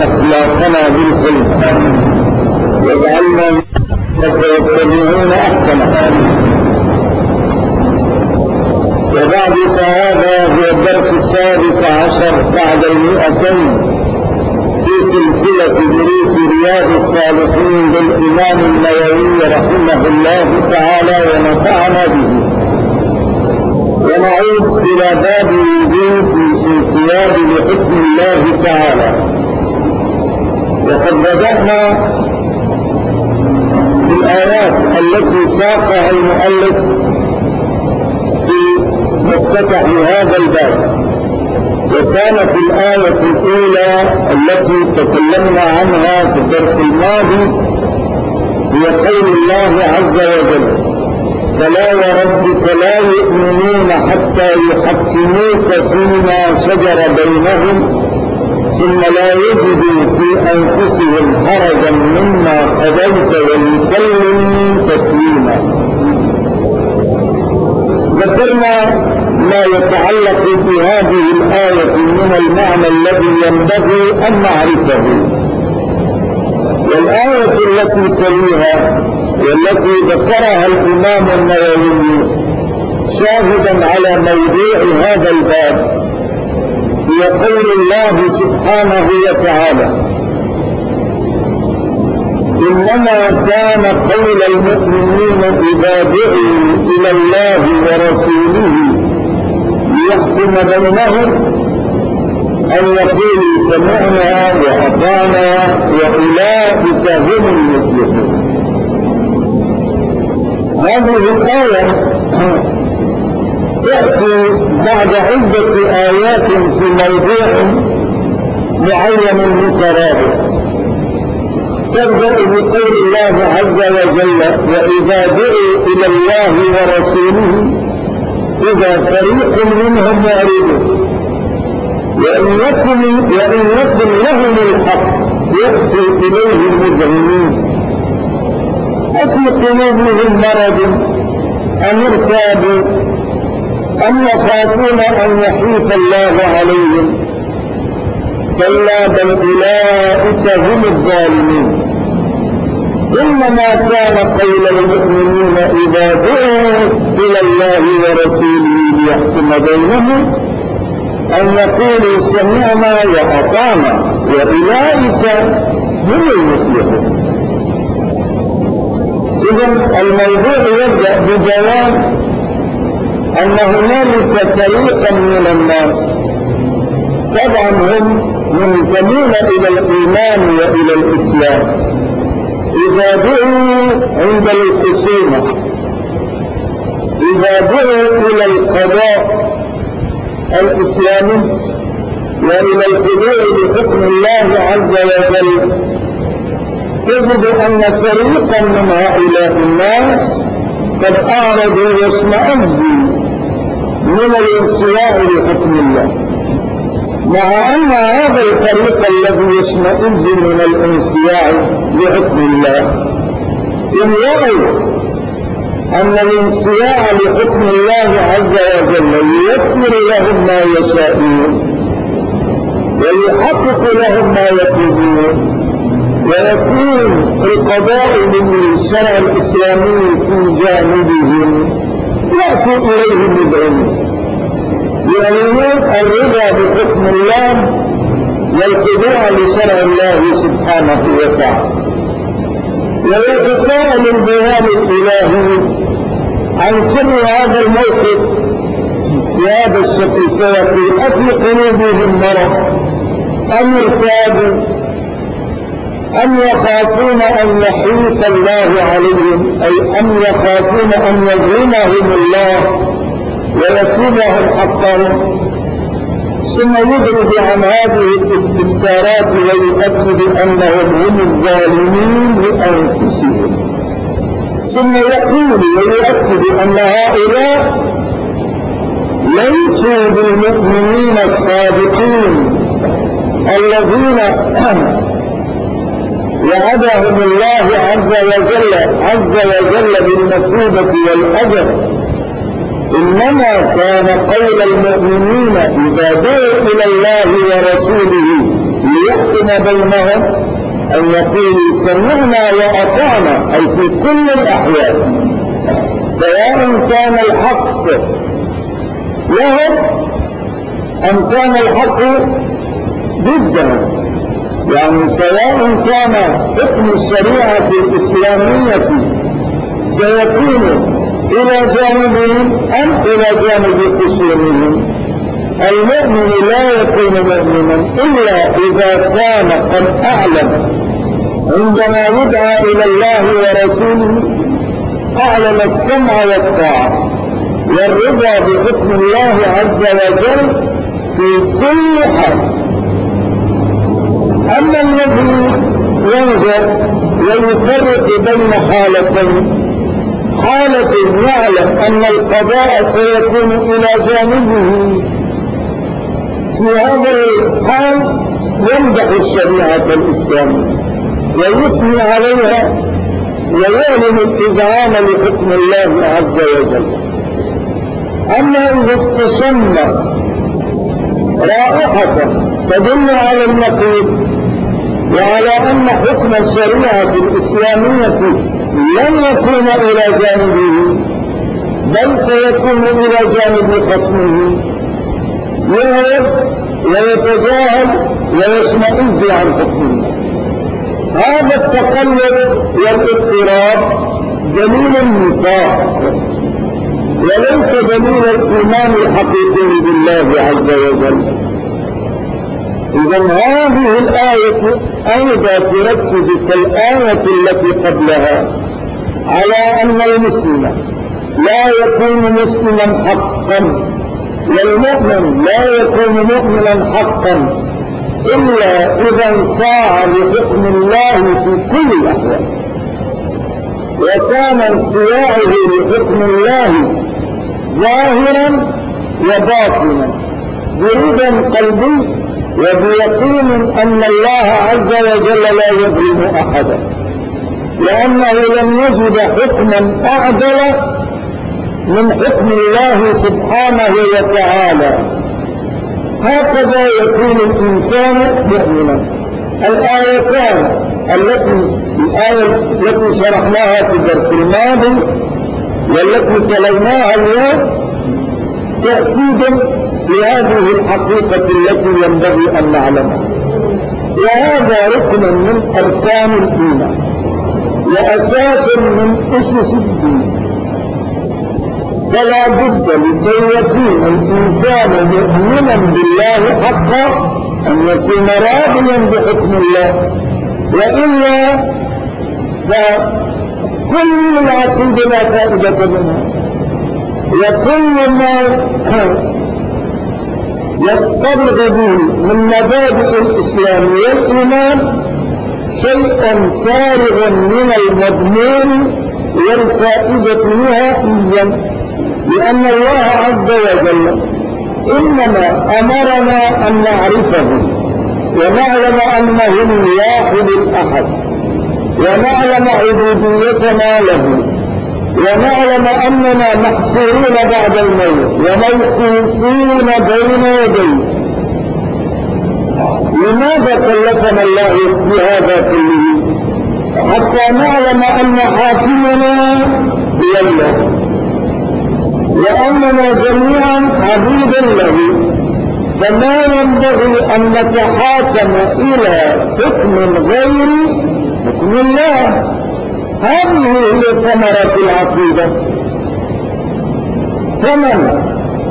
أخلاقنا بالخلق واجعلنا يتبعون أحسنه. وبعد فهذا هو الدرس السادس عشر بعد 200 في سلسلة دروس رياض الصالحين للإمام النووي رحمه الله تعالى ونفعنا به. ونعود إلى باب وجود الانقياد لحكم الله تعالى. وقد بدأنا بالآيات التي ساقها المؤلف في مفتتح هذا الباب، وكانت الآية الأولى التي تكلمنا عنها في الدرس الماضي هي قول الله عز وجل: فلا وربك لا يؤمنون حتى يحكموك فيما شجر بينهم ثم لا يجدوا في أنفسهم حرجا مما قضيت ويسلموا تسليما. ذكرنا ما يتعلق بهذه الآية من المعنى الذي ينبغي أن نعرفه. والآية التي تليها والتي ذكرها الإمام النووي شاهدا على موضوع هذا الباب هي قول الله سبحانه وتعالى: إنما كان قول المؤمنين إذا دعوا إلى الله ورسوله ليحكم بينهم أن يقولوا سمعنا وأطعنا وأولئك هم المفلحون. هذه الآية تأتي بعد عدة آيات في موضوع معين مترابط. تبدأ بقول الله عز وجل: وإذا دعوا إلى الله ورسوله إذا فريق منهم معرضون وإن يكن لهم الحق يأتوا إليه المجرمين أفي قلوبهم مرض أم ارتابوا أم يخافون أن يحيف الله عليهم كلا بل أولئك هم الظالمون. إنما كان قول المؤمنين إذا دعوا إلى الله ورسوله ليحكم بينهم أن يقولوا سمعنا وأطعنا وأولئك هم المفلحون. إذن الموضوع يبدأ ببيان أن هنالك فريقا من الناس طبعا هم منتمون إلى الإيمان وإلى الإسلام إذا دعوا عند الخصومة، إذا دعوا إلى القضاء الإسلامي وإلى الخضوع لحكم الله عز وجل، تجد أن فريقا من هؤلاء الناس قد أعرضوا واشمئزوا من الانصياع لحكم الله، مع أن هذا الفريق الذي يشمئز من الانصياع لحكم الله إن يروا أن الانصياع لحكم الله عز وجل يوفر لهم ما يشاءون ويحقق لهم ما يطلبون ويكون القضاء للشرع الإسلامي في جانبهم يأتوا إليه بالعلم يعلمون الرضا بحكم الله والخضوع لشرع الله سبحانه وتعالى. ويتساءل البيان الإلهي عن سر هذا الموقف بهذا الشكل فيقول: أفي قلوبهم مرض أم ارتابوا أم يخافون أن يحيف الله عليهم، أي أم يخافون أن يظلمهم الله ويسلبهم حقهم. ثم يضرب عن هذه الاستفسارات ويؤكد أنهم هم الظالمين لأنفسهم، ثم يقول ويؤكد أن هؤلاء ليسوا بالمؤمنين الصادقين الذين وعدهم الله عز وجل بالمثوبة والأجر. إنما كان قول المؤمنين إذا دعوا إلى الله ورسوله ليحكم يحكم بينهم أن يقولوا سمعنا وأطعنا، أي في كل الأحيان، سواء كان الحق لهم أم كان الحق ضدهم. يعني سواء كان حكم الشريعة الإسلامية سيكون إلى جانبهم أم إلى جانب خصومهم، المؤمن لا يكون مؤمنا إلا إذا كان قد أعلم عندما يدعى إلى الله ورسوله، أعلم السمع والطاعة والرضا بحكم الله عز وجل في كل حال. أما الذي ينظر ويفرق بين حالتين، حالة يعلم أن القضاء سيكون إلى جانبه، في هذا الحال يمدح الشريعة الإسلامية ويثني عليها ويعلن الإذعان لحكم الله عز وجل. أما إذا استشم رائحة تدل على النقيض وعلى أن حكم الشريعة الإسلامية لن يكون إلى جانبه بل سيكون إلى جانب خصمه، يهرب ويتجاهل ويشمئز عن حكمه. هذا التقلب والاضطراب دليل النفاق وليس دليل الإيمان الحقيقي بالله عز وجل. إذن هذه الآية أيضا تركز كالآية التي قبلها على أن المسلم لا يكون مسلما حقا، والمؤمن لا يكون مؤمنا حقا إلا إذا انصاع لحكم الله في كل الأحوال، وكان انصياعه لحكم الله ظاهرا وباطنا برضا قلبي وبيقين أن الله عز وجل لا يظلم أحدا، لأنه لم يجد حكما أعدل من حكم الله سبحانه وتعالى. هكذا يكون الإنسان مؤمنا. الآيتان الآية التي شرحناها في الدرس الماضي والتي تلوناها اليوم تأكيد لهذه الحقيقة التي ينبغي أن نعلمها، وهذا ركن من أركان الإيمان وأساس من أسس الدين. فلا بد لكي يكون الإنسان مؤمنا بالله حقا أن يكون راضيا بحكم الله، وإلا فكل العقيدة لا فائدة منها، وكل ما يستبلغ به من مبادئ الإسلام والإيمان شيء فارغ من المضمون والفائدة نهائيا، لأن الله عز وجل إنما أمرنا أن نعرفه ونعلم أنه الواحد الأحد، ونعلم عبوديتنا له، ونعلم أننا محصورون بعد الموت وموقوفون بين يديه. لماذا كلفنا الله بهذا كله؟ حتى نعلم أن حاكمنا هو الله، وأننا جميعا عبيد له، فما ينبغي أن نتحاكم إلى حكم غير حكم الله. هذه هي ثمرة العقيدة. فمن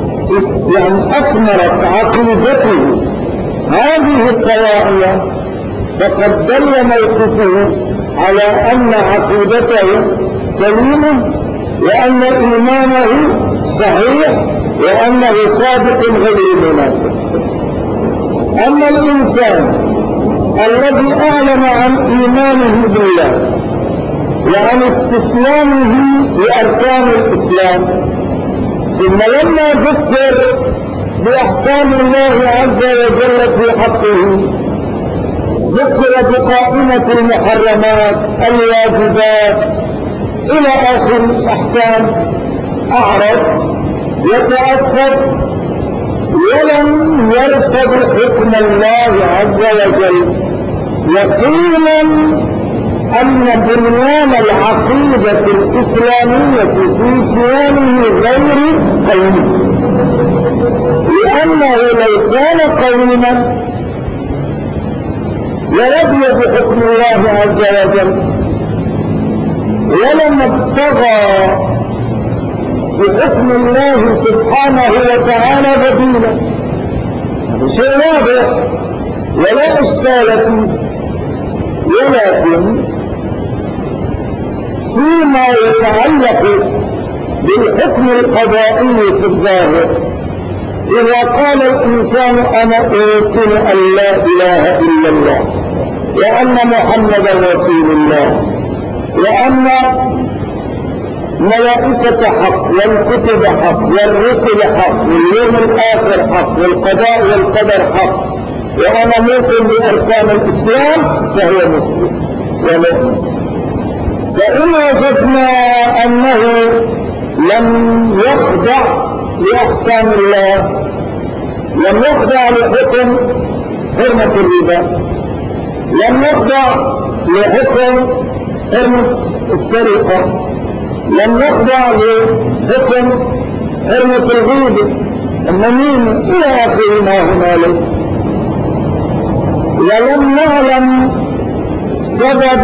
أثمرت عقيدته هذه الطواعية فقد دل موقفه على أن عقيدته سليمة، وأن إيمانه صحيح، وأنه صادق غير منافق. أما الإنسان الذي أعلن عن إيمانه بالله وعن استسلامه لأركان الإسلام، ثم لما ذكر بأحكام الله عز وجل في حقه ذكر بقائمة المحرمات الواجبات إلى آخر الأحكام، أعرض يتأثر ولم يرتضي حكم الله عز وجل يقينا أن بنيان العقيدة الإسلامية في كيانه غير قوي، لأنه لو كان قويا لرضي بحكم الله عز وجل ولما ابتغى بحكم الله سبحانه وتعالى بديلا. شيء واضح ولا إشكال فيه، ولكن فيما يتعلق بالحكم القضائي في الظاهر، إذا قال الإنسان أنا أؤمن أن لا إله إلا الله وأن محمدا رسول الله وأن ملائكة حق والكتب حق والرسل حق واليوم الآخر حق والقضاء والقدر حق وأنا مؤمن بأركان الإسلام، فهو مسلم ومؤمن. فإن وجدنا أنه لم يخضع لأحكام الله، لم يخضع لحكم حرمة الربا، لم يخضع لحكم حرمة السرقة، لم يخضع لحكم حرمة الغيبة النميمة إلى آخر ما هنالك، ولم نعلم سبب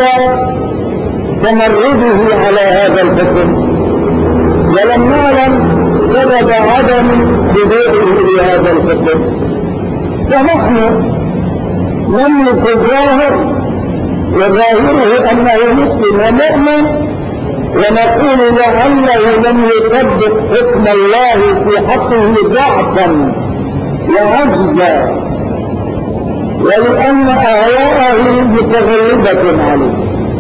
تمرده على هذا الحكم، ولم نعلم سبب عدم خضوعه لهذا الحكم، فنحن نملك الظاهر وظاهره أنه مسلم ومؤمن، ونقول لعله لم يطبق حكم الله في حقه ضعفا وعجزا ولأن أهواءه متغلبة عليه.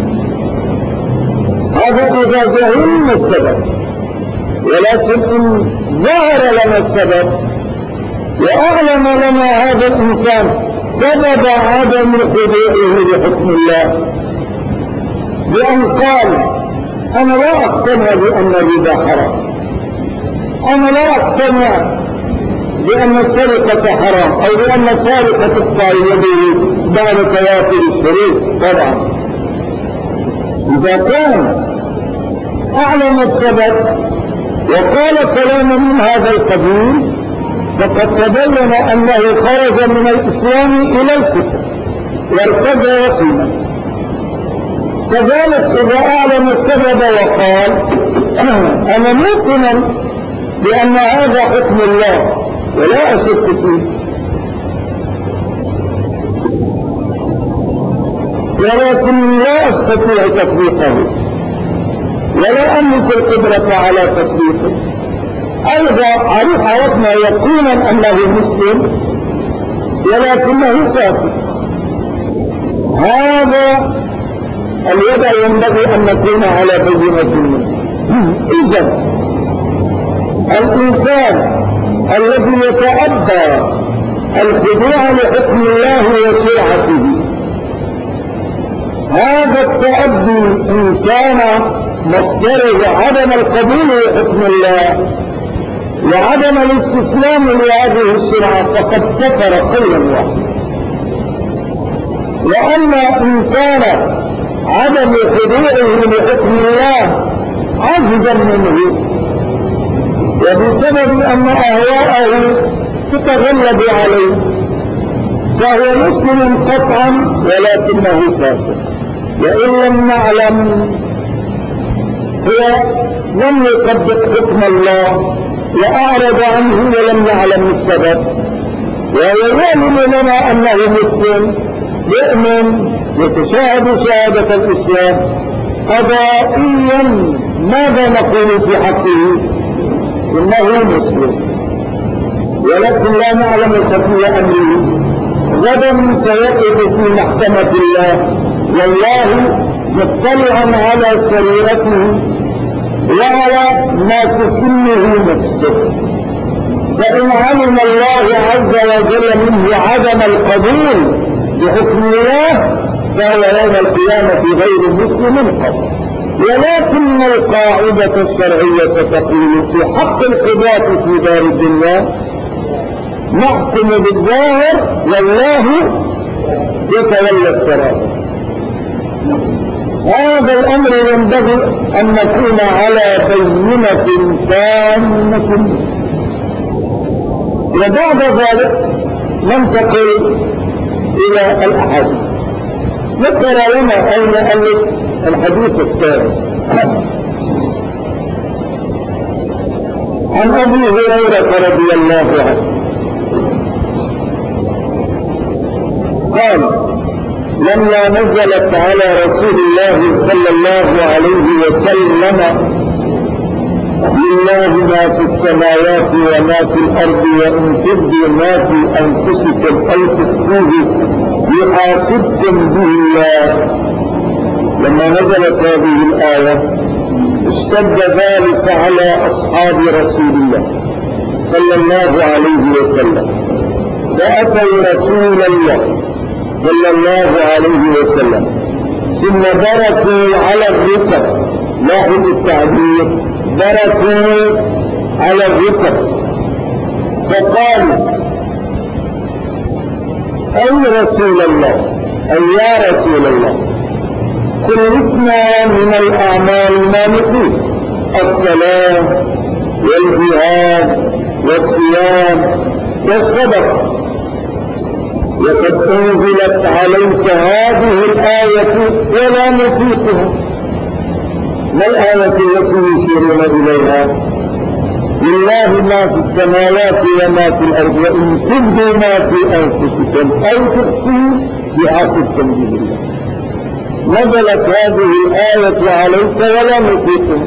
هذا إذا جهلنا السبب، ولكن إن ظهر لنا السبب وأعلم لنا هذا الإنسان سبب عدم خضوعه لحكم الله بأن قال أنا لا أقتنع بأن الربا حرام، أنا لا أقتنع بأن السرقة حرام، أو بأن سارقة تقطع يده بعد توافر الشروط. طبعا إذا كان أعلم السبب وقال كلاما من هذا القبيل فقد تبين أنه خرج من الإسلام إلى الكفر وارتد يقينا. كذلك إذا أعلم السبب وقال أنا موقنا بأن هذا حكم الله ولا أشك فيه، ولكن لا أستطيع تطبيقه ولا أملك القدرة على تطبيقه، أيضا عرفنا يقينا أنه مسلم ولكنه فاسق. هذا الوضع ينبغي أن نكون على بينة منه. إذن الإنسان الذي يتأبى الخضوع لحكم الله وشرعته، هذا التأبي إن كان مصدره عدم القبول لحكم الله وعدم الاستسلام لهذه الشرعة فقد كفر قولا واحدا. وأما إن كان عدم خضوعه لحكم الله عجزا منه وبسبب أن أهواءه تتغلب عليه فهو مسلم قطعا ولكنه فاسق. وإن لم نعلم هو لم يطبق حكم الله وأعرض عنه ولم نعلم السبب، ويعلم لنا أنه مسلم يؤمن يتشاهد شهادة الإسلام قضائيا، ماذا نقول في حقه؟ إنه مسلم، ولكن لا نعلم خفي أمره. غدا سيقف في محكمة الله والله مطلعا على سريرته وعلى ما تكله نفسه، فإن علم الله عز وجل منه عدم القبول بحكم الله فهو يوم القيامة غير مسلم قط. ولكن القاعدة الشرعية تقول في حق القضاة في دار الدنيا نحكم بالظاهر والله يتولى السرائر. هذا الأمر ينبغي أن نكون على بينة تامة. وبعد ذلك ننتقل إلى الأحاديث. ذكر لنا المؤلف الحديث الثاني عن أبي هريرة رضي الله عنه قال: لما نزلت على رسول الله صلى الله عليه وسلم: لله ما في السماوات وما في الأرض وإن تبدوا ما في أنفسكم أو تخفوه يحاسبكم به الله، لما نزلت هذه الآية اشتد ذلك على أصحاب رسول الله صلى الله عليه وسلم، فأتوا رسول الله صلى الله عليه وسلم ثم بركوا على الركب. لاحظ التعبير: بركوا على الركب، فقالوا: أي رسول الله، أي يا رسول الله، كلفنا من الأعمال ما نطيق: الصلاة والجهاد والصيام والصدقة، وقد أنزلت عليك هذه الآية ولا نطيقها. ما الآية التي يشيرون إليها؟ لله ما في السماوات وما في الأرض وإن تبدوا ما في أنفسكم أو تخفوه يحاسبكم به الله. نزلت هذه الآية عليك ولا نطيقها.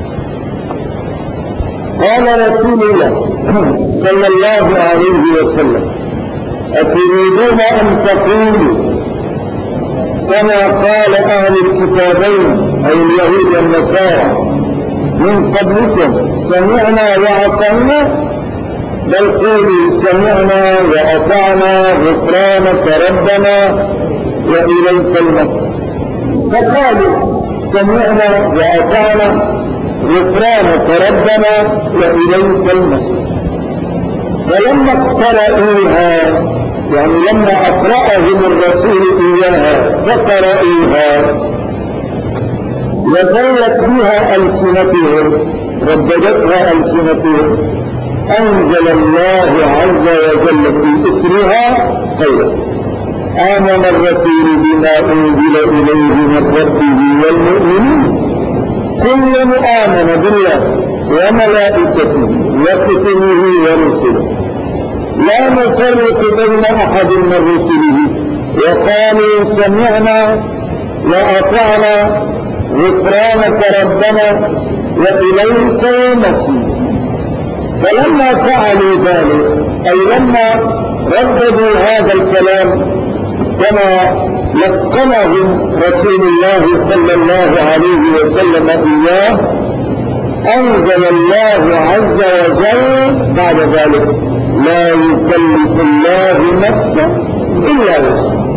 قال رسول الله صلى الله عليه وسلم: أتريدون أن تقولوا كما قال أهل الكتابين أي اليهود والنصارى من قبلكم: سمعنا وعصينا؟ بل قولوا: سمعنا وأطعنا غفرانك ربنا وإليك المصير. فقالوا: سمعنا وأطعنا غفرانك ربنا وإليك المصير. فلما اقترأوها، يعني لما أقرأهم الرسول إياها فقرأوها وذلت بها ألسنتهم، رددتها ألسنتهم، أنزل الله عز وجل في إثرها خيرا: آمن الرسول بما أنزل إليه من ربه والمؤمنين كل آمن بالله وملائكته وكتبه ورسله لا نفرق بين أحد من رسله، وقالوا: سمعنا وأطعنا غفرانك ربنا وإليك المصير. فلما فعلوا ذلك، أي لما رددوا هذا الكلام كما لقنهم رسول الله صلى الله عليه وسلم إياه، أنزل الله عز وجل بعد ذلك: لا يكلف الله نفسا إلا وسعها،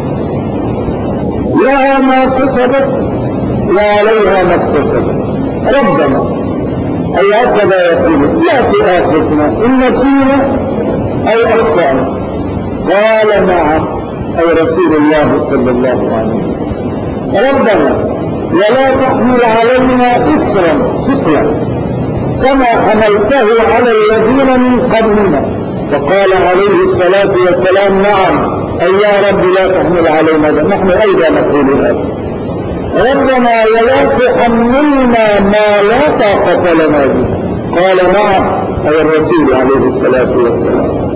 لها ما كسبت وعليها ما اكتسبت، ربنا أي هكذا يقول: لا تؤاخذنا إن نسينا أو أخطأنا. قال: نعم، أي رسول الله صلى الله عليه وسلم: ربنا ولا تحمل علينا إصرا ثقلا كما حملته على الذين من قبلنا. فقال عليه الصلاة والسلام: نعم، أي يا رب لا تحمل علينا، نحن أيضا نقول هذا. ربنا ولا تحملنا ما لا طاقة لنا به. قال: نعم، أي الرسول عليه الصلاة والسلام: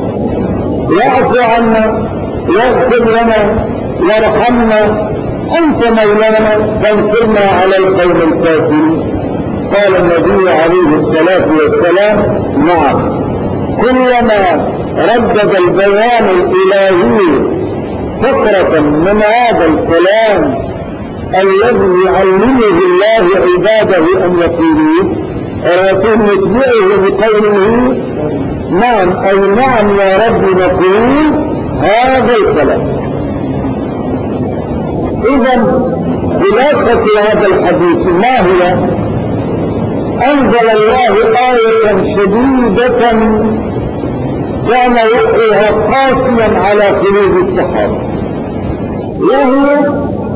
يعفو عنا، يغفر لنا، يرحمنا، أنت مولانا فانصرنا على القوم الكافرين. قال النبي عليه الصلاة والسلام: نعم، كلما ردد البيان الإلهي فقرة من هذا الكلام الذي يعلمه الله عباده أن يقولوه، الرسول يتبعه بقوله: نعم، أي نعم يا رب نقول هذا الكلام. إذا خلاصة هذا الحديث ما هي؟ أنزل الله آية شديدة كان وقعها قاسيا على قلوب الصحابة، وهو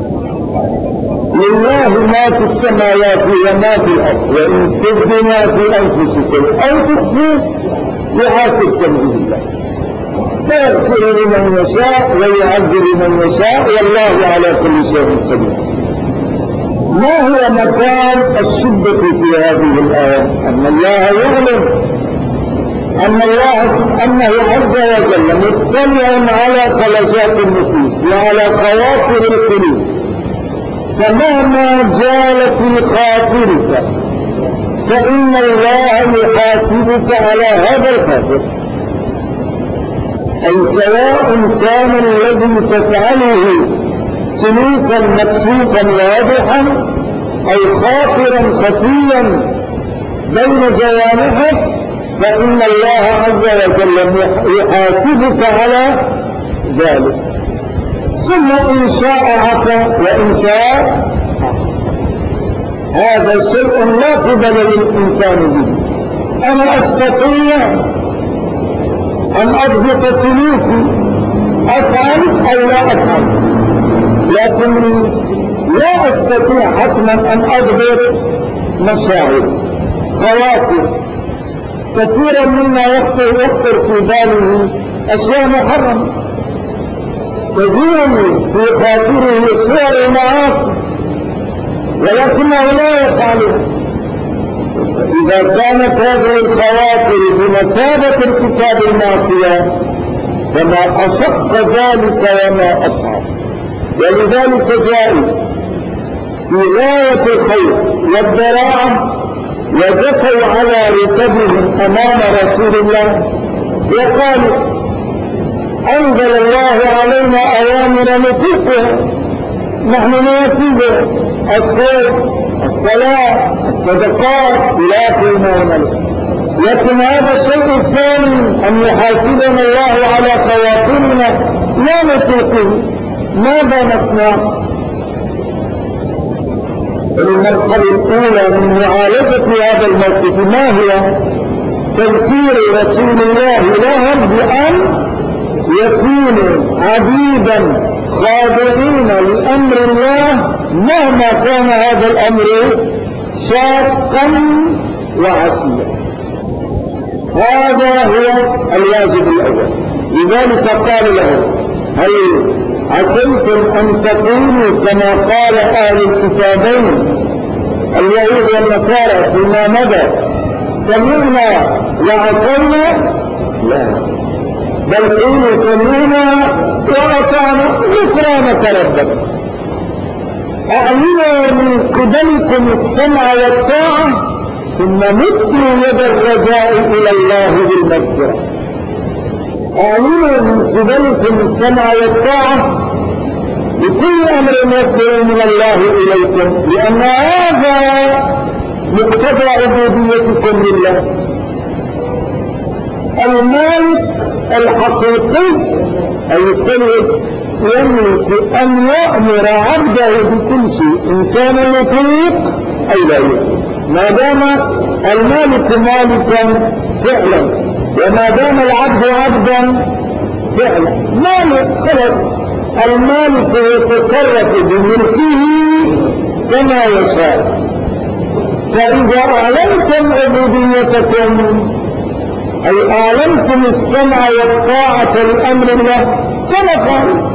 لله ما في السماوات وما في الأرض، وإن تبدوا ما في أنفسكم أو تخفوه يحاسبكم به الله، فيغفر لمن يشاء ويعذب من يشاء، والله على كل شيء قدير. ما هو مكان الشدة في هذه الآية؟ أن الله يعلم أن الله سبحانه عز وجل مطلع على خلجات النفوس وعلى خواطر القلوب، فمهما جال في خاطرك فإن الله يحاسبك على هذا الخاطر، أي سواء كان الذي تفعله سلوكا مكشوفا واضحا أو خاطرا خفيا بين جوانحك، فإن الله عز وجل يحاسبك على ذلك. ثم إن شاء عفا وإن شاء، هذا شيء لا قبل للإنسان به. أنا أستطيع أن أضبط سلوكي، أفعل أو لا أفعل، لكنني لا أستطيع حتما أن أضبط مشاعر خواطر. كثيرا مما يخطر في باله أشياء محرمة، تزين في خاطره صور المعاصي ولكنه لا يفعلها. إذا كانت هذه الخواطر بمثابة ارتكاب المعصية فما أشق ذلك وما أصعب. ولذلك جاء في غاية الخير والذراعة وجثوا على ركبهم أمام رسول الله وقالوا: أنزل الله علينا أوامر نطيقها، نحن ننفذها، الصوم، الصلاة، الصدقات، لا قيمة له. لكن هذا الشيء الثاني، أن يحاسبنا الله على خواطرنا لا نطيقه، ماذا نصنع؟ المرحلة الأولى من معالجة هذا الموقف ما هي؟ تذكير رسول الله لهم بأن يكونوا عبيدا خاضعين لأمر الله مهما كان هذا الأمر شاقا وعسيرا. هذا هو الواجب الأول. لذلك قال له: هل عسيتم أن تكونوا كما قال أهل الكتابين اليهود والنصارى فيما مضى سمعنا وعصينا؟ لا، بل قولوا سمعنا وأطعنا غفرانك ربنا. أعلنوا من قبلكم السمع والطاعة ثم مدوا يد الرجاء إلى الله بالمغفرة. أعلنوا من قبلكم السمع والطاعة بكل أمر يصدر من الله إليكم، لأن هذا مقتضى عبوديتكم لله. المالك الحقيقي أي السيد يملك أن يأمر عبده بكل شيء، إن كان يطيق أي لا يطيق، ما دام المالك مالكا فعلا، وما دام العبد عبدا فعلا. مالك خلص، المالك يتصرف بملكه كما يشاء. فإذا أعلنتم عبوديتكم أي أعلنتم السمع والطاعة لأمر الله سنفعل،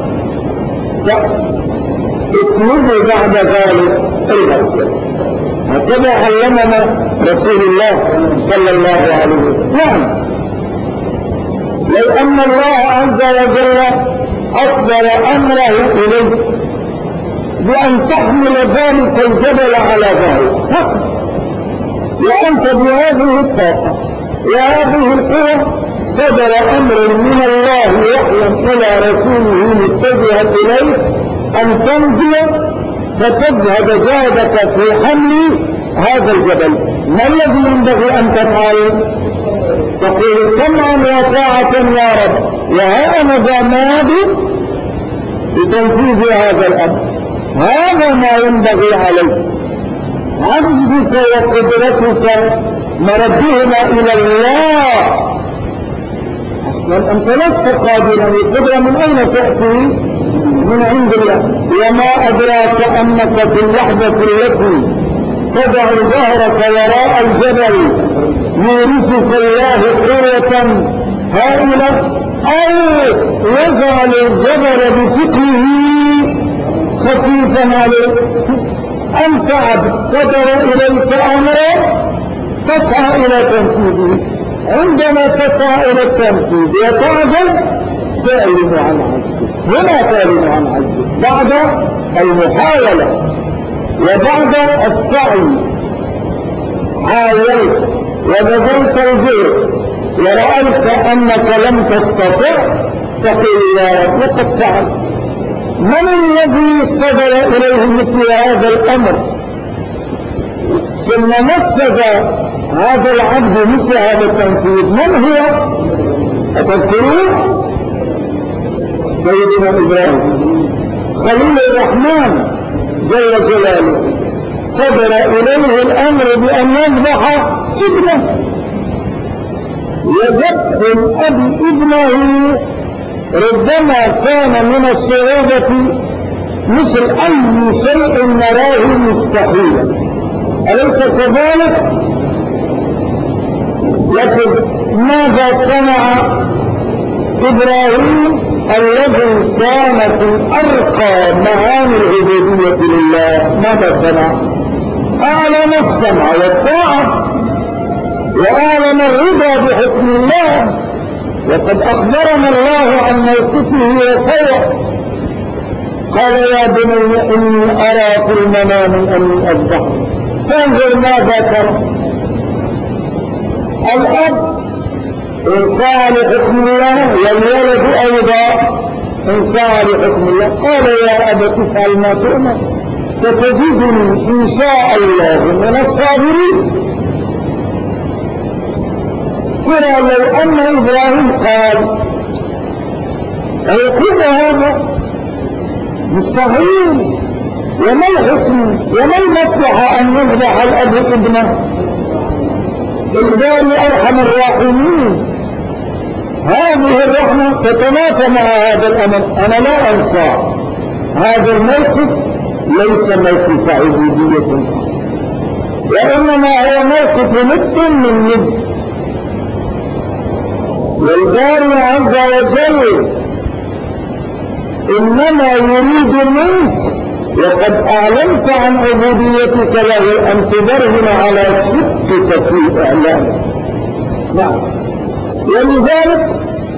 اطلبوا بعد ذلك المغفرة. هكذا علمنا رسول الله صلى الله عليه وسلم. نعم، لو أن الله عز وجل أصدر أمره إليك بأن تحمل ذلك الجبل على ظهرك فقط، وأنت بهذه الطاقة وهذه القوة صدر أمر من الله وحيا إلى رسوله متجها إليه أن تمضي فتجهد جهدك في حمل هذا الجبل، ما الذي ينبغي أن تفعل؟ تقول سمعا وطاعة يا رب، وها أنا ذا ماضي بتنفيذ هذا الأمر. هذا ما ينبغي عليك. عجزك وقدرتك مردهما إلى الله. أصلا أنت لست قادرا، القدرة من أين تأتي؟ من عند الله. وما أدراك أنك في اللحظة التي تضع ظهرك وراء الجبل يورثك الله قوة هائلة، أو يجعل الجبل بثقله خفيفا عليك. أنت عبد صدر إليك أمر تسعى إلى تنفيذه، عندما تسعى إلى التنفيذ وتعجز تعلم عن عجزك. هنا تعلم عن عجزك بعد المحاولة وبعد السعي. حاولت وبذلت الجهد ورأيت أنك لم تستطع، تقول يا رب لقد فعلت. من الذي صدر إليه مثل هذا الأمر ثم نفذ هذا العبد مثل هذا التنفيذ؟ من هو؟ أتذكرون؟ سيدنا إبراهيم خليل الرحمن جل جلاله صدر إليه الأمر بأن يذبح ابنه. يذبح الأب ابنه ربما كان من الصعوبة مثل أي شيء نراه مستحيلا، أليس كذلك؟ لكن ماذا صنع إبراهيم الذي كان في أرقى معاني العبودية لله؟ ماذا صنع؟ أعلن السمع والطاعة وأعلن الرضا بحكم الله. وقد أخبرنا الله عن موقفه وسوء. قال يا بني إني أرى في المنام أني أذبحك فانظر ماذا ترى. الأب إن سعى لحكم الله والولد أيضا إن سعى لحكم الله. قال يا أبت افعل ما تؤمر ستجدني إن شاء الله من الصابرين. ترى لو أن إبراهيم قال أيكون هذا مستحيل، وما الحكم وما المصلحة أن يذبح الأب ابنه؟ الباري أرحم الراحمين. هذه الرحمة تتنافى مع هذا الأمر. أنا لا أنسى هذا الموقف، ليس موقف عبودية وإنما هو موقف ند من ند. والباري عز وجل إنما يريد منك وقد أعلنت عن عبوديتك له أن تبرهن على صدقك في إعلانك. نعم. ولذلك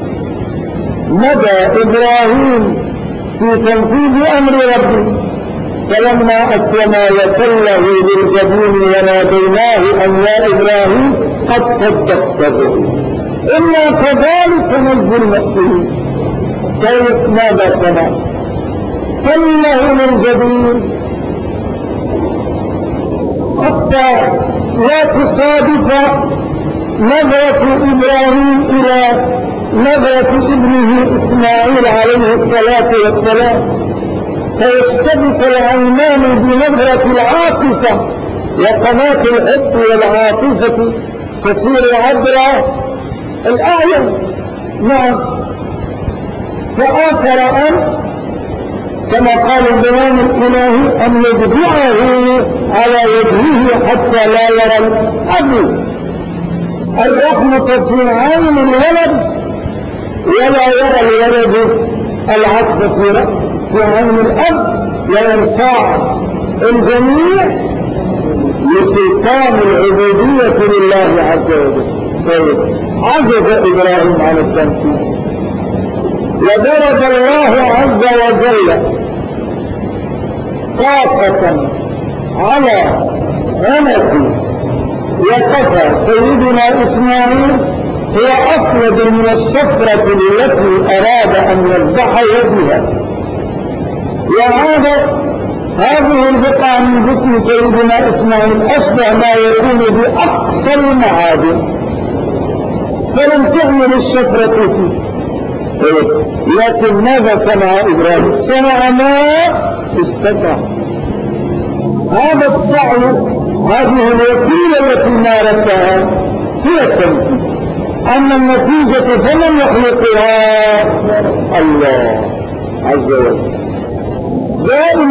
مدى إبراهيم في تنفيذ أمر ربه، فلما أسلم وتله للجبين وناديناه أن يا إبراهيم قد صدقت به إنا كذلك نجزي المحسنين. كيف؟ ماذا صنع؟ تله للجبين حتى لا تصادف نظرة إبراهيم إلى نظرة ابنه إسماعيل عليه الصلاة والسلام، فيشتبك العينان بنظرة العاطفة وقناة الحب والعاطفة تصير عبر الأعين. نعم. فآخر أن كما قال البيان الإلهي أن يبدعه على وجهه حتى لا يرى الأب. الرحمة في عين الولد ولا يرى الولد العطف في عين الأب، وينصاع الجميع لسلطان العبودية لله عز وجل. عجز إبراهيم عن التنفيذ، وضرب الله عز وجل طاقة على عنق وقف سيدنا إسماعيل هو أصلب من الشفرة التي أراد أن يذبح بها. هذه البقعة من جسم سيدنا إسماعيل أشبه ما يكون بأقصى المعادن، فلم تعمل الشفرة فيه. لكن ماذا صنع إبراهيم؟ صنع ما استطاع. هذا السعي، هذه الوسيلة التي مارسها هي التنفيذ. أما النتيجة فمن يخلقها؟ الله عز وجل.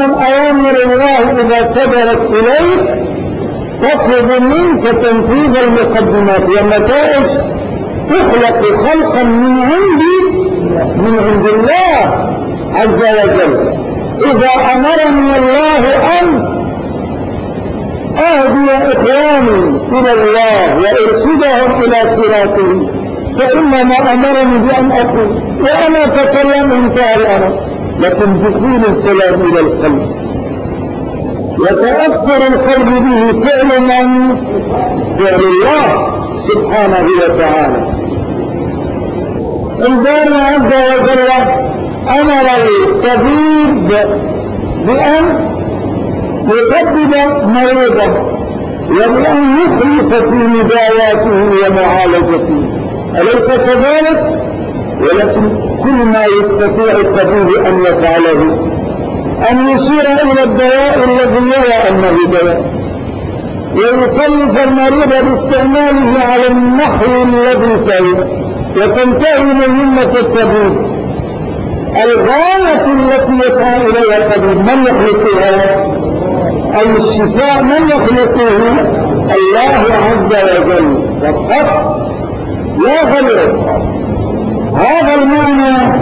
من أوامر الله إذا صدرت إليك تطلب منك تنفيذ المقدمات والنتائج تخلق خلقا من عند الله عز وجل. إذا أمرني الله أن أهدي إخواني إلى الله وأرشدهم إلى صراطه فإنما أمرني بأن أقول وأنا أتكلم انتهى الأمر. لكن دخول الكلام إلى القلب يتأثر القلب به فعل من؟ فعل الله سبحانه وتعالى. الباري عز وجل أمر الطبيب بأن يطبب مريضه وبأن يخلص في مداواته ومعالجته، أليس كذلك؟ ولكن كل ما يستطيع الطبيب أن يفعله أن يشير إلى الدواء الذي يرى أنه دواء ويكلف المريض باستعماله على النحو الذي فيه وتنتهي مهمة الطبيب. الغاية التي يسعى إليها الطبيب من يخلقها؟ أي الشفاء من يخلقه؟ الله عز وجل فقط لا غير. هذا المعنى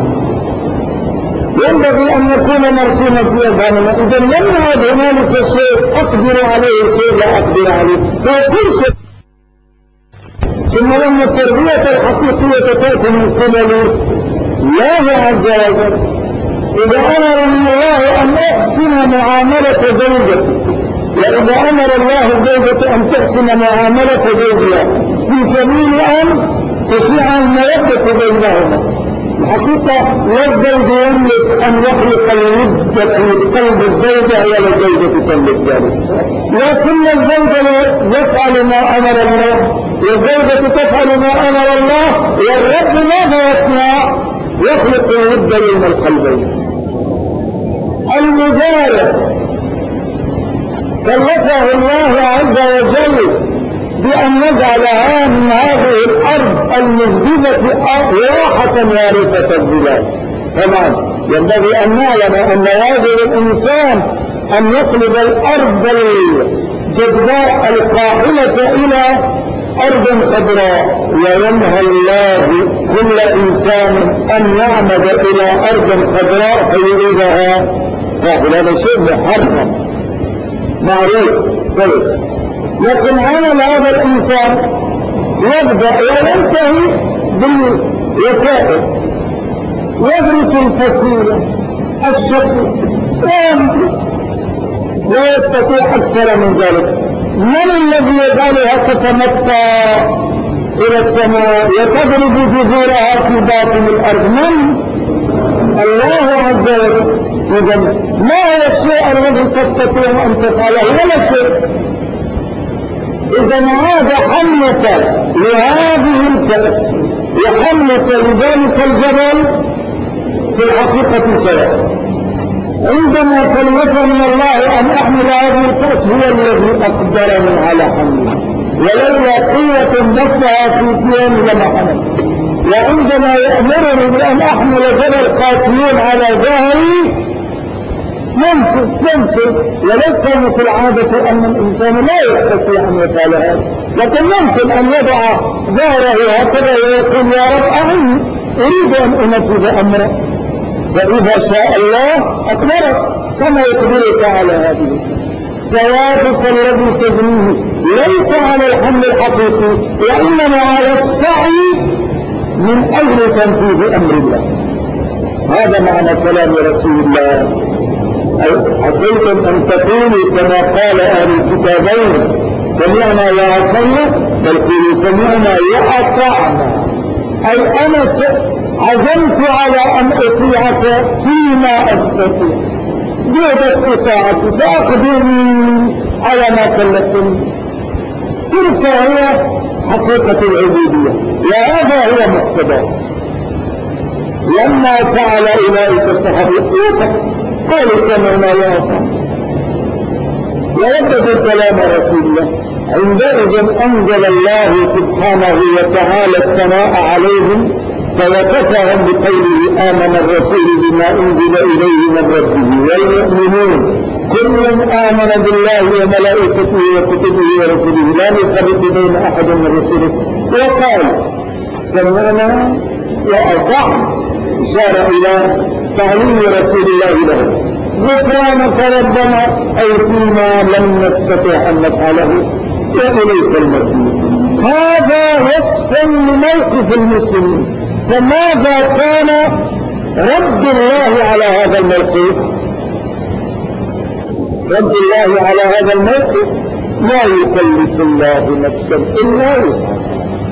ينبغي أن يكون مرسوما في أذهاننا. إذا لم يعد هنالك شيء أقدر عليه شيء لا أقدر عليه، فكل شيء. ثم لما التربية الحقيقية تأتي من قبل الله عز وجل. إذا أمرني الله أن أحسن معاملة زوجتي، وإذا أمر الله الزوجة أن تحسن معاملة زوجها في سبيل أن تشيع المودة بينهما. الحقيقة لا الزوج يملك أن يخلق الود في قلب الزوجة ولا الزوجة تملك ذلك، لكن الزوج يفعل ما أمر الله والزوجة تفعل ما أمر الله، والرب ماذا يصنع؟ يخلق الود بين القلبين. المجارة كلفه الله عز وجل بأن نجعلها من هذه الأرض المجدبة راحة وارثة البلاد. طبعا ينبغي أن نعلم أن واجب الإنسان أن يقلب الأرض الجدباء القاحلة إلى أرض خضراء، وينهى الله كل إنسان أن يعمد إلى أرض خضراء فيريدها قاحلة. هذا شيء محرم معروف طيب. لكن عمل هذا الإنسان يبدأ وينتهي بالوسائل، يدرس الفصيلة الشكل لا يستطيع أكثر من ذلك. من الذي يجعلها تتمتع إلى السماء وتضرب جذورها في باطن الأرض؟ من؟ الله عز وجل. إذا ما هو الشيء الذي تستطيع أن تفعله؟ ولا شيء. إذا عاد حملة لهذه الكأس وحملة لذلك الجبل في الحقيقة سواء. عندما كلفني الله أن أحمل هذه الكأس هو الذي أقدرني على حملها، ولولا قوة نفسها في كياني لما حملت. وعندما يأمرني بأن أحمل جبل قاسيون على ظهري ممكن ولو كانت العادة أن الإنسان لا يستطيع أن يفعل هذا، لكن ممكن أن يضع ظهره هكذا ويقول يا رب أعني أريد أن أنفذ أمره، وإذا شاء الله أكبرك كما يقدرك على هذه. ثوابك الذي تجنيه ليس على الحمل الحقيقي وإنما على السعي من أجل تنفيذ أمر الله. هذا معنى كلام رسول الله. حسيتم أن تقولوا كما قال أهل الكتابين سمعنا وعصينا، بل قولوا سمعنا وأطعنا، أي أنا عزمت على أن أطيعك فيما أستطيع بعد استطاعتي فأقدرني على ما كلفتني. تلك هي حقيقة العبودية وهذا هو مقتضاه. لما فعل أولئك الصحابة قالوا سمعنا وأطعنا ورددوا كلام رسول الله. عندئذ أنزل الله سبحانه وتعالى الثناء عليهم فوصفهم بقوله آمن الرسول بما أنزل إليه من ربه والمؤمنون كل آمن بالله وملائكته وكتبه ورسله لا نفرق بين أحد من رسله وقال سمعنا وأطعنا إشارة إلى تعليم رسول الله له غفرانك ربنا أي فيما لم نستطع أن نفعله وإليك المصير. هذا وصف لموقف المسلمين. فماذا كان رد الله على هذا الموقف؟ رد الله على هذا الموقف لا يكلف الله نفسا إلا وسعها.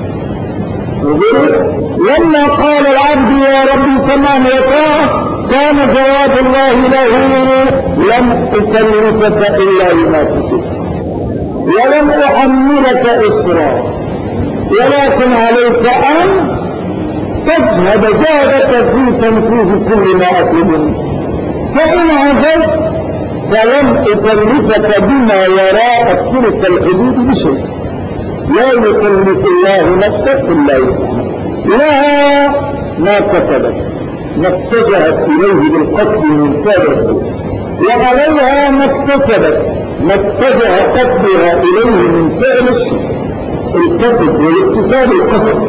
لما قال العبد يا ربي سمعني وطاعة كان جواب الله له لم أكلفك إلا بما كتبت ولم أحملك إسرا ولكن عليك أن تجهد جهدك في تنفيذ كل ما أطلب منك فإن عجزت فلم أكلفك بما وراء تلك الحدود بشيء. لا يكلف الله نفسا إلا وسعها لها ما كسبت ما اتجهت إليه بالقصد من فعله وعليها ما اكتسبت ما اتجه قصدها إليه من فعل الشيء الكسب والاكتساب القصد.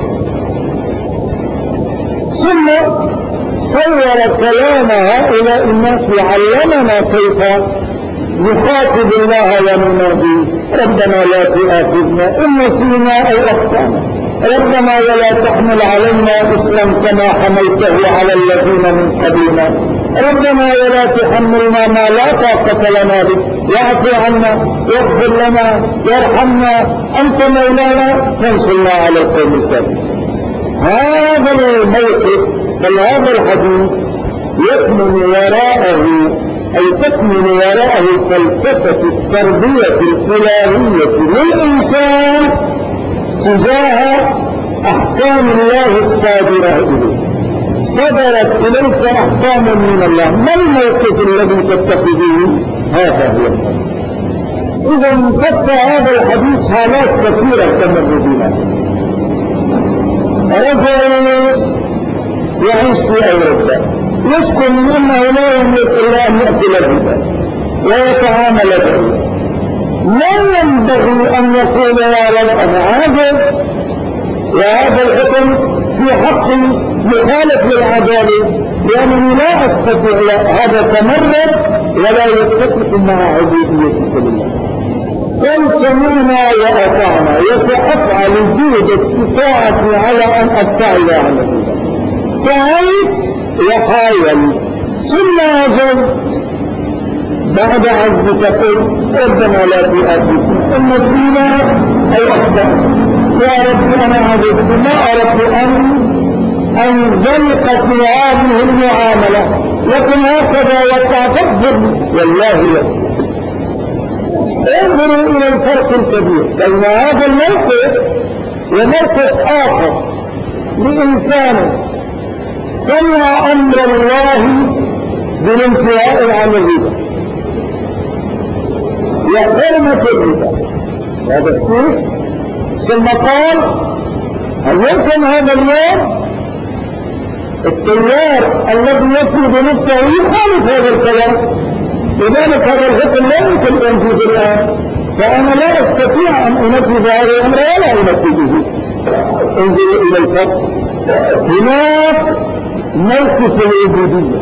ثم صور كلام هؤلاء الناس وعلمنا كيف نخاطب الله ونناديه ربنا لا تؤاخذنا إن نسينا أو أخطأنا ربنا ولا تحمل علينا إصرا كما حملته على الذين من قبلنا ربنا ولا تحملنا ما لا طاقة لنا به واعف عنا واغفر لنا وارحمنا أنت مولانا فانصرنا على القوم الكافرين. هذا الموقف بل هذا الحديث يكمن وراءه أي تكمن وراءه فلسفة التربية الإلهية للإنسان تجاه أحكام الله الصادرة إليه. صدرت إليك أحكام من الله ما الموقف الذي تتخذه؟ هذا هو الحديث. إذا امتص هذا الحديث حالات كثيرة تمر بنا. رجل يعيش في أوروبا يشكو من أنه لا يملك إلا أن يأكل الربا ويتعامل به لا ينبغي أن يقول يا رب أنا عاجز وهذا الحكم في حق مخالف للعدالة لأنني لا أستطيع هذا تمرد ولا يتفق مع عبوديتك لله. قل سمعنا وأطعنا وسأفعل جهد استطاعتي على أن أبتعد عن الربا. سعيت وحاول ثم عجزت بعد عزمك قل ربنا لا تؤاخذنا إن نسينا أو أخطأنا يا رب أنا عجزت ما أردت أن أنزلق في هذه المعاملة لكن هكذا وقع فاغفر والله لا. انظروا إلى الفرق الكبير بين هذا الموقف وموقف آخر لإنسان سمع أمر الله بالانتهاء عن الربا وحرمة الربا هذا الشيء ثم قال هل يمكن هذا اليوم التيار الذي يفرض نفسه يخالف هذا الكلام لذلك هذا الحكم لا يمكن أن ينفذ الآن فأنا لا أستطيع أن أنفذ هذا الأمر ولا أنفذه. انظروا إلى الفرق. هناك موقف العبودية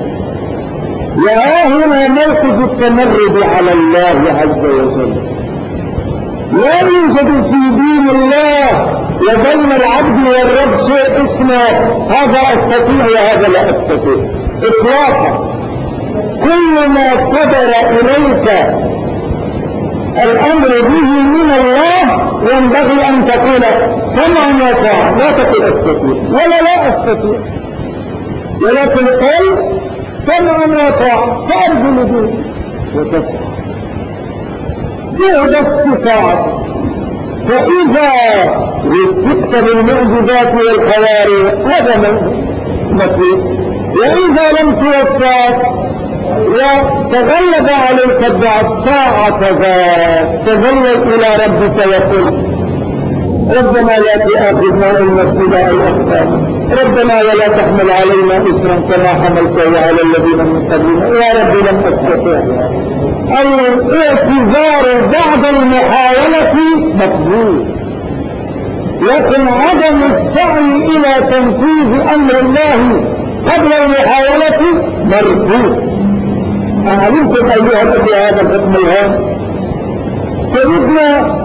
وهنا موقف التمرد على الله عز وجل. لا يوجد في دين الله وبين العبد والرب شيء اسمه هذا أستطيع وهذا لا أستطيع إطلاقا. كل ما صدر إليك الأمر به من الله ينبغي أن تقول سمعا وطاعة لا تقول أستطيع ولا لا أستطيع ولكن قل سمعا وطاعة سأرجو لديه وتفعل جهد استطاعة. فإذا وفقت بالمعجزات والخوارق هذا مطلوب وإذا لم توفق وتغلب عليك الضعف ساعة ذات تذلل إلى ربك وقل ربنا لا تؤاخذنا إن نسينا أو أخطأنا ربنا ولا تحمل علينا إسرا كما حملته على الذين من قبلنا يا رب لم أستطع. الاعتذار بعد المحاولة مقبول، لكن عدم السعي إلى تنفيذ أمر الله قبل المحاولة مرفوض. أعلمكم أيها هذا الحكم الهام. سيدنا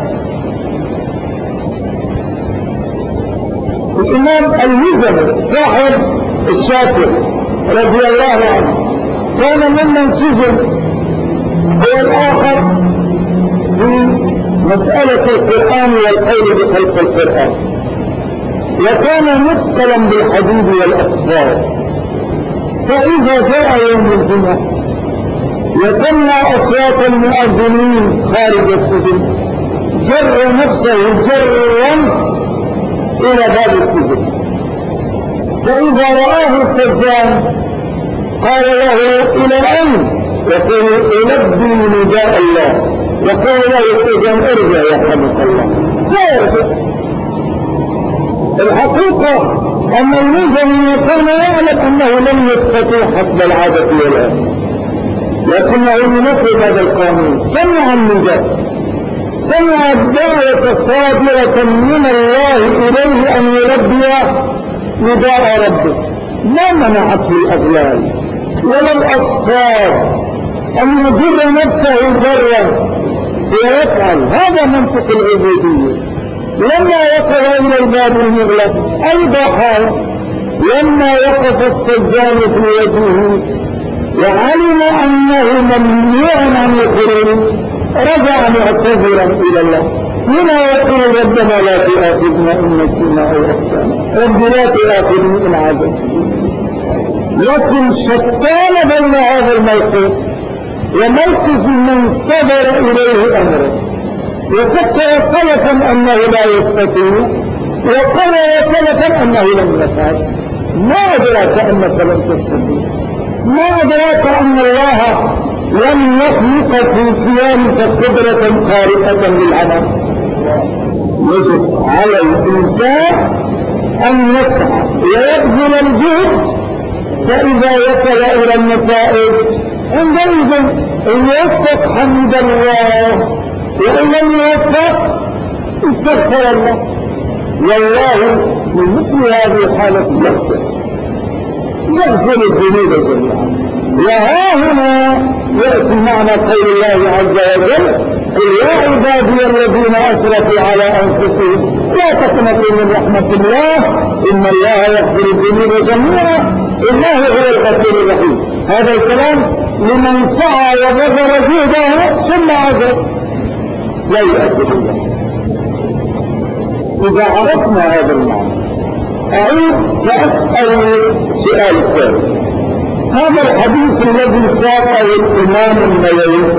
الإمام المزني صاحب الشافعي رضي الله عنه كان ممن سجن هو الآخر في مسألة القرآن والقول بخلق القرآن، وكان مثقلا بالحديد والأصفار. فإذا جاء يوم الجمعة يسمع أصوات المؤذنين خارج السجن، جر نفسه جرا إلى باب السجن، فإذا رآه السجان قال له إلى أين؟ يقول ألبي نداء الله. يقول له السجان ارجع يرحمك الله، لا يرجع. الحقيقة أن المزني كان يعلم أنه لم يستطيع حسب العادة والآن، لكنه ينفذ هذا القانون. سمع النداء، سمع الدعوة الصادرة من الله إليه أن يلبي نداء ربه، ما منعته الأغلال ولا الأصفار أن يجر نفسه جرا ويفعل. هذا منطق العبودية. لما وصل إلى الباب المغلق أيضا حال، لما وقف السجان في يده وعلم أنه ممنوع عن الخروج رجع معتذرا إلى الله. هنا يقول ربنا لا تؤاخذنا إن نسينا أو أخطأنا، رب لا تؤاخذني إن عجزت. لكن شتان بين هذا الموقف وموقف من صدر إليه أمره، وفكر سلفا أنه لا يستطيع، وقال سلفا أنه لم يفعل. ما أدراك أنك لم تستطيع؟ ما أدراك أن الله لم يخلق في قيامك قدرة خارقة للعمل؟ يجب على الإنسان أن يسعى ويبذل الجهد، فإذا وصل إلى النتائج عندئذ إن يوفق حمد الله، وإن لم يوفق استغفر الله. والله في مثل هذه الحالة يغفر الذنوب جميعا. وها هنا يأتي معنى قول الله عز وجل قل يا عبادي الذين أسرفوا على أنفسهم لا تقنطوا من رحمة الله إن الله يغفر الذنوب جميعا إنه هو الغفور الرحيم. هذا الكلام لمن سعى وبذل جهده ثم عجز لا يؤدي الله. إذا عرفنا هذا المعنى أعود فأسأل سؤال ثاني. هذا الحديث الذي ساقه الإمام النووي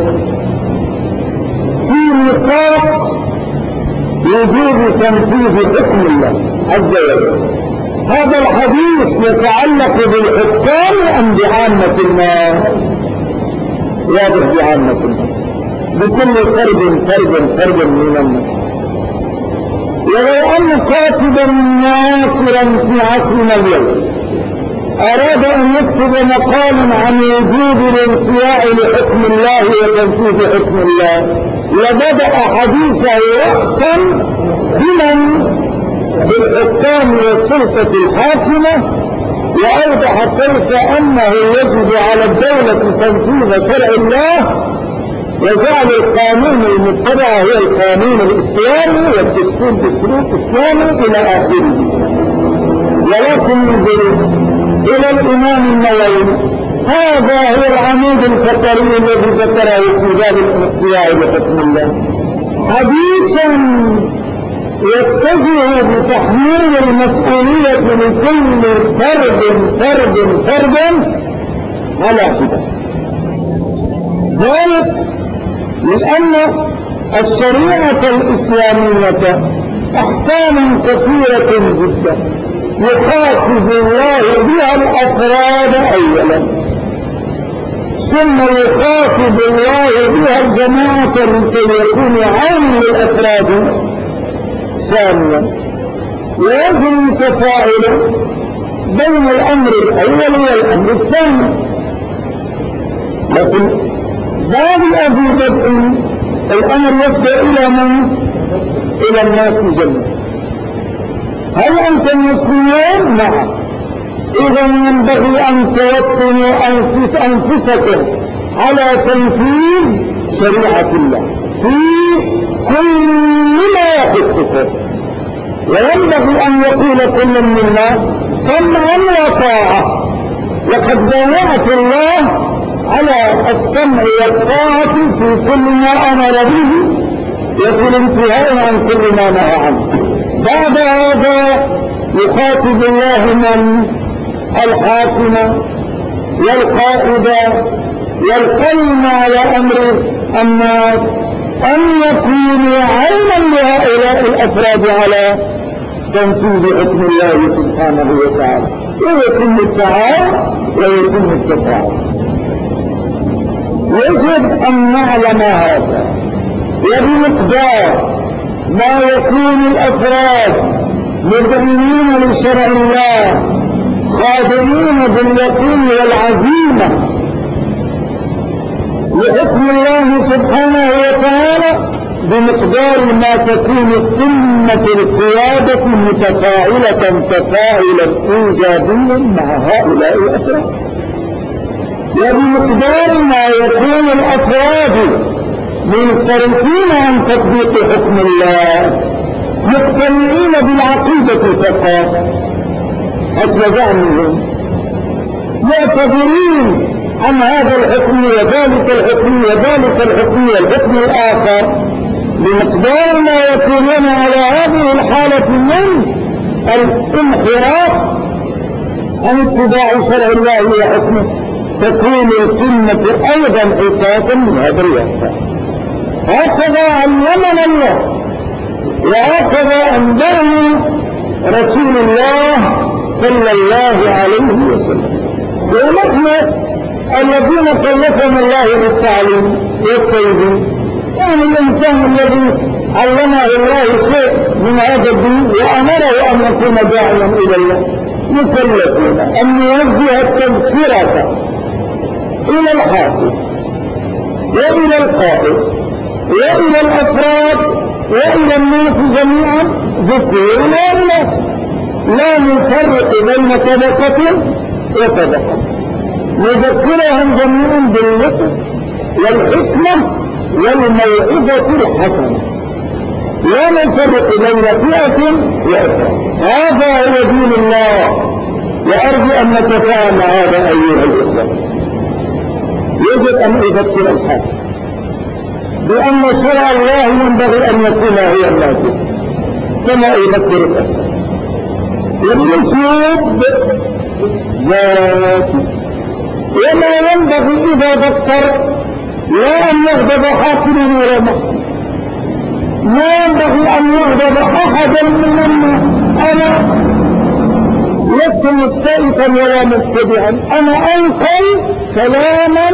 في نطاق وجوب تنفيذ حكم الله عز وجل، هذا الحديث يتعلق بالحكام أم بعامة الناس؟ واضح بعامة الناس، بكل فرد من الناس. ولو أن كاتبا ناصرا في عصرنا اليوم أراد أن يكتب مقالا عن وجوب الانصياع لحكم الله وتنفيذ حكم الله لبدأ حديثه رأسا بمن؟ بالحكام والسلطة الحاكمة، وأوضح كيف أنه يجب على الدولة تنفيذ شرع الله وجعل القانون المتبع هو القانون الإسلامي والدستور الإسلامي إلى آخره. ولكن ننظر إلى الإمام النووي، هذا هو العمود الفقري الذي ذكره في باب الانصياع لحكم الله، حديثا يتجه بتحميل المسؤولية لكل فرد على حدة. ذلك لأن الشريعة الإسلامية أحكام كثيرة جدا يخاطب الله بها الأفراد أولا، ثم يخاطب الله بها الجماعة لكي يكون عون للأفراد ثانيا، ويجري تفاعل بين الأمر الأول والأمر الثاني. لكن بعد أبي بدء الأمر يصدر إلى من؟ إلى الناس جميعا. هل أنتم مسلمون؟ نعم. إذا ينبغي أن توطنوا أنفسكم على تنفيذ شريعة الله في كل ما يخصكم، وينبغي أن يقول كل منا سمعا وطاعة. لقد بايعت الله على السمع والطاعة في كل ما أمر به وفي الانتهاء عن كل ما نهى عنه. بعد هذا يخاطب الله من؟ الحاكم والقائد والقيم على أمر الناس أن يكونوا عونا لهؤلاء الأفراد على تنفيذ حكم الله سبحانه وتعالى، ويتم التعاون ويتم التفاعل. يجب أن نعلم هذا، وبمقدار ما يكون الأفراد مدعمين لشرع الله خادمين باليقين والعزيمة لحكم الله سبحانه وتعالى، بمقدار ما تكون قمة القيادة متفاعلة تفاعلا إيجابيا مع هؤلاء الأفراد، وبمقدار ما يكون الأفراد منصرفين عن تطبيق حكم الله مقتنعين بالعقيدة فقط حسب زعمهم، معتبرين عن هذا الحكم وذلك الحكم وذلك الحكم والحكم الآخر، بمقدار ما يكونون على هذه الحالة من الانحراف عن اتباع شرع الله وحكمه، تكون القمة أيضا أساسا من هذا الوقت. هكذا علمنا الله، وهكذا أنبأنا رسول الله صلى الله عليه وسلم. ونحن الذين كلفنا الله بالتعليم والتوجيه، يعني الإنسان الذي علمه الله شيء من هذا الدين وأمره أن يكون داعيا إلى الله، مكلفون أن يوجه التذكرة إلى الحاكم وإلى القائد وإلى الأفراد وإلى الناس جميعا، ذكور وإناث، لا نفرق بين طبقة وطبقة، نذكرهم جميعا باللطف والحكمة والموعظة الحسنة، لا نفرق بين فئة وأخرى. هذا هو دين الله، وأرجو أن نتفاهم هذا أيها الإخوة. يجب أن أذكر الحاكم بأن شرع الله ينبغي أن يكون هو النافذ كما أذكر الأخوة، وبالأسلوب ذاتي. وما ينبغي إذا ذكرت لا أن يغضب حاكم ولا محكم، ما ينبغي أن يغضب أحدا من الناس. أنا لست مستئفا ولا مبتدعا، أنا أنقل كلاما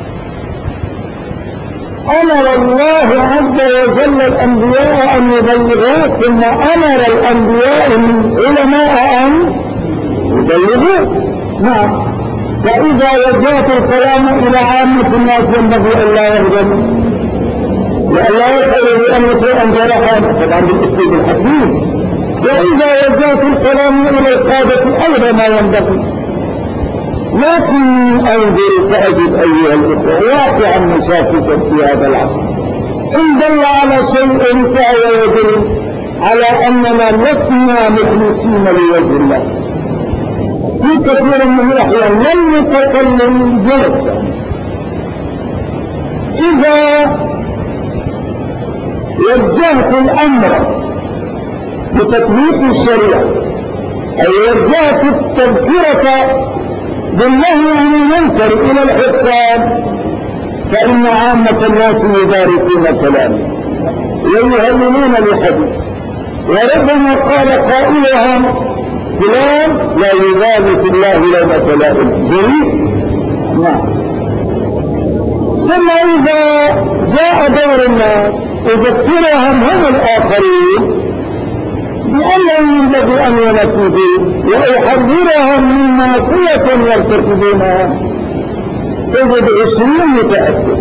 أمر الله عز وجل الأنبياء أن يبلغوه، ثم أمر الأنبياء العلماء أن يبلغوه. نعم. فإذا وجهت الكلام إلى عامة الناس ينبغي أن لا يغضبوا وألا يفعلوا بأن شيئا جرحا، طبعا بالأسلوب الحكيم. وإذا وجهت الكلام إلى القادة أيضا ما ينبغي. لكن أنظر فأجد أيها الأخوة واقعا مشاكسا في هذا العصر، إن دل على شيء فهو يدل على أننا لسنا مخلصين لوجه الله. في كثير من الأحيان لم يتكلم جلسا إذا وجهت الأمر بتطبيق الشريعة أي وجهت التذكرة بالنهي عن المنكر إلى الحكام، فإن عامة الناس يباركون كلامه ويهللون لحديث، وربما قال قائلهم فلان لا يبالي في الله لومة لائم جريء. نعم. ثم إذا جاء دور الناس يذكرهم هم الآخرين لأنه ينبغي أن ينفذوا ويحذرهم من معصية يرتكبونها. تجد 20 متأثر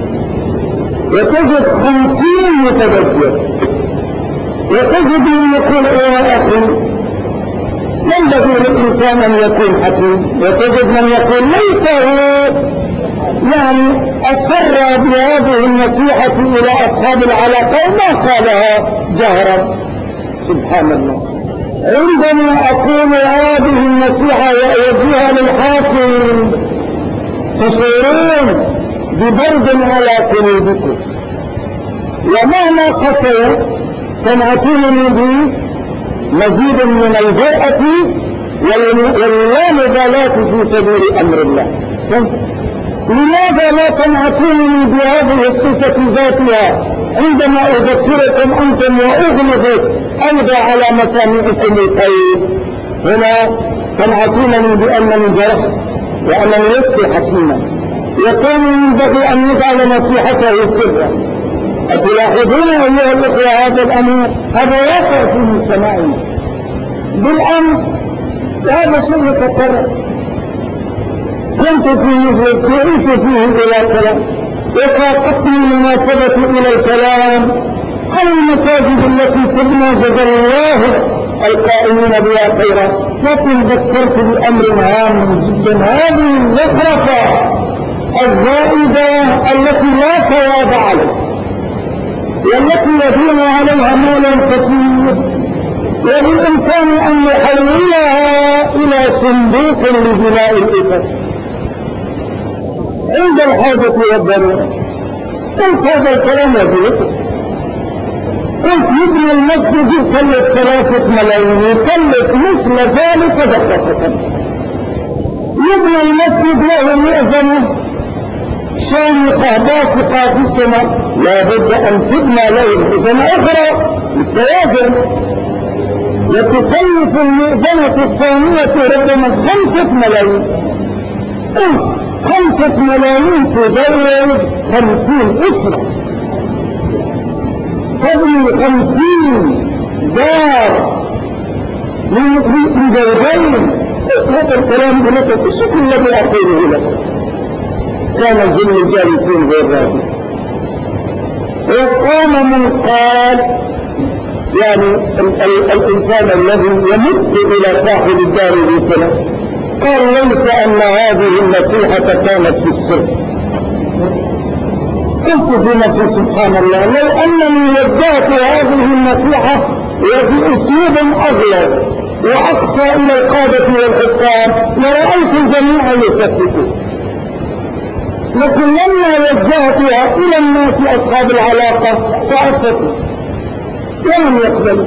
وتجد 50 متذكر وتجد من يقول يا أخي ينبغي للإنسان أن يكون حكيم، وتجد من يقول ليته يعني أسر بهذه النصيحة إلى أصحاب العلاقة وما قالها جهرا. سبحان الله. عندما أقول هذه النصيحة وأوجهها للحاكم تشعرون ببرد على قلوبكم، ومهما قسوا تنعتونني بمزيد من الجرأة واللامبالاة في سبيل أمر الله. لماذا لا تنعتونني بهذه الصفة ذاتها عندما أذكركم أنتم وأغلظ أيضا على مسامعكم الخير؟ هنا تنعتونني بأنني جرحت وأنني لست حكيما، يكون ينبغي أن يجعل نصيحته سرا. أتلاحظون أيها الأخوة هذا الأمر؟ هذا واقع في مجتمعنا بالأمس، وهذا شيء يتكرر. كنت في مجلس دعيت فيه إلى كلام وساقتني المناسبة إلى الكلام عن المساجد التي تبنى جزا الله القائمين بها خيرا، لكن ذكرت بأمر هام جدا. هذه الزخرفة الزائدة التي لا ثواب عليها والتي يدين عليها مال كثير، وبالإمكان أن يحولها إلى صندوق لبناء الأسر عند الحاجة والضرورة. قلت هذا الكلام يجب، قلت يبني المسجد يكلف 3 ملايين، يكلف مثل ذلك دقيقة. يبني المسجد له مئذنة شامخة باسقة في السماء، لا بد أن تبنى له مئذنة أخرى للتوازن، وتكلف المئذنة الثانية ربما 5 ملايين. 5 ملايين تزوج 50 أسرة، تبني 50 دار لزوجين. هذا الكلام بلغة الشكل الذي أقوله لكم. كان الجن الجالسين غير راضي، وقام من قال يعني الإنسان الذي يمد إلى صاحب الدار بسنة قال ليت أن هذه النصيحة كانت في السر. قلت في نفسي سبحان الله، لو أنني وجهت هذه النصيحة وبأسلوب أغلب وأقصى إلى القادة والحكام لرأيت الجميع يسكتون، لكن لما وجهتها إلى الناس أصحاب العلاقة فأفتوا ولم يقبلوا.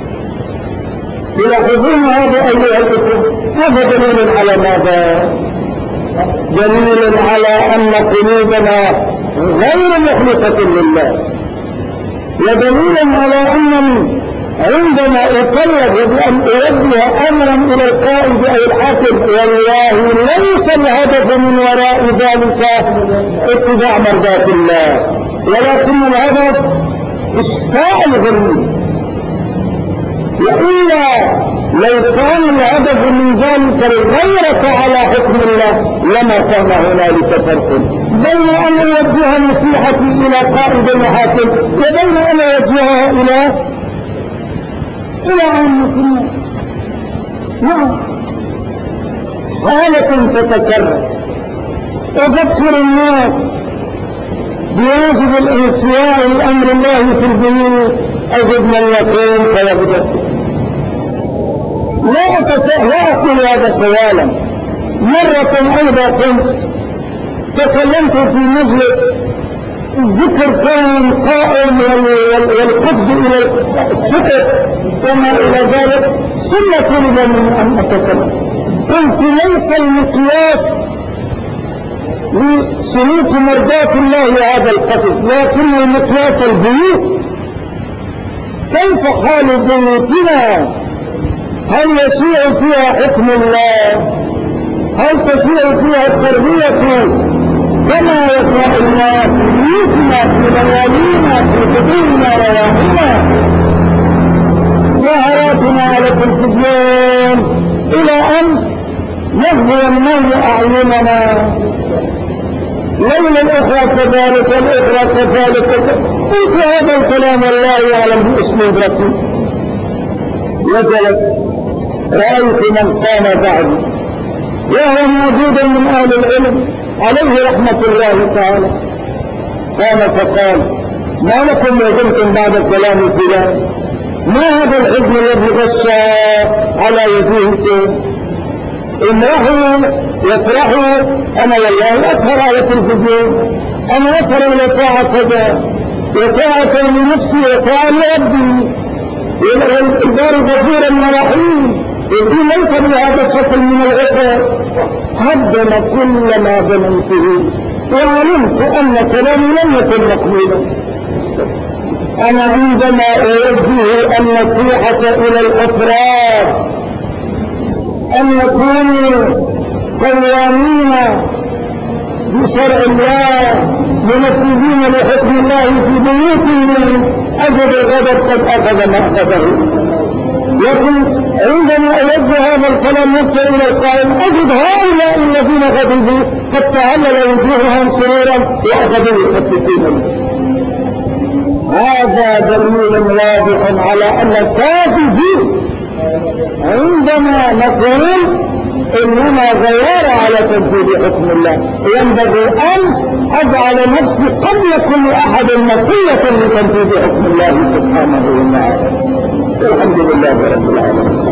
تلاحظون هذا أيها الأخوة؟ هذا دليل على ماذا؟ دليل على أن قلوبنا غير مخلصة لله، ودليل على أنني عندما أكلف بأن أوجه أمرا إلى القائد أو الحاكم والله ليس الهدف من وراء ذلك اتباع مرضات الله، ولكن الهدف إشفاء الغني. وإلا لو كان الهدف من ذلك الغيرة على حكم الله لما كان هنالك فرق بين أن أوجه نصيحتي إلى قائد الحاكم وبين أن أوجهها إلى عامة الناس. نعم، حالة تتكرر. أذكر الناس بواجب الانصياع لأمر الله في البيوت، أجد من يقوم فيبدأ. لا أقول هذا طوالا. مرة أيضا كنت تكلمت في مجلس، الذكر كان قائم والقبض إلى السكت وما إلى ذلك، ثم طلب من أن أتكلم. قلت ليس المقياس لسلوك مرضاة الله هذا القتل، لكن المقياس البيوت. كيف حال بيوتنا؟ هل يشيع فيها حكم الله؟ هل تشيع فيها التربية كما يشاء الله في بيوتنا، في ليالينا، في قبورنا ورواحنا؟ مظاهراتنا على التلفزيون إلى أن يهوى النار أعيننا، لولا الأخرى كذلك والأخرى كذلك. قلت هذا الكلام والله يعلم بأسلوب رسول. وجلس رأيت من قام بعدي وهو موجود من أهل العلم عليه رحمة الله تعالى، قام فقال: ما لكم وزنتم بعد الكلام فلان؟ ما هذا الحزن الذي غشى على وجوهكم؟ امرحوا يفرحوا. أنا والله أسهر على التلفزيون، أنا أسهر إلى ساعة كذا وساعة لنفسي وساعة لربي، والإدار غفورا ورحيم، يقول ليس بهذا الشكل من العسر. هدم كل ما ظننته وعلمت أن كلامي لم يكن مقبولا. أنا عندما أوجه النصيحة إلى الأفراد أن يكونوا قوامين بشرع الله منفذين لحكم الله في بيوتهم، أجد الغضب قد أخذ ما أخذه. لكن عندما أوجه هذا الكلام نفسه إلى القائل أجد هؤلاء الذين غضبوا قد تعلل وجوههم سرورا وأخذوا يخففون. هذا دليل واضح على أن الكافرين عندما نقول إنما غير على تنفيذ حكم الله، ينبغي أن أجعل نفسي قبل كل أحد مطية لتنفيذ حكم الله سبحانه وتعالى. الحمد لله رب العالمين.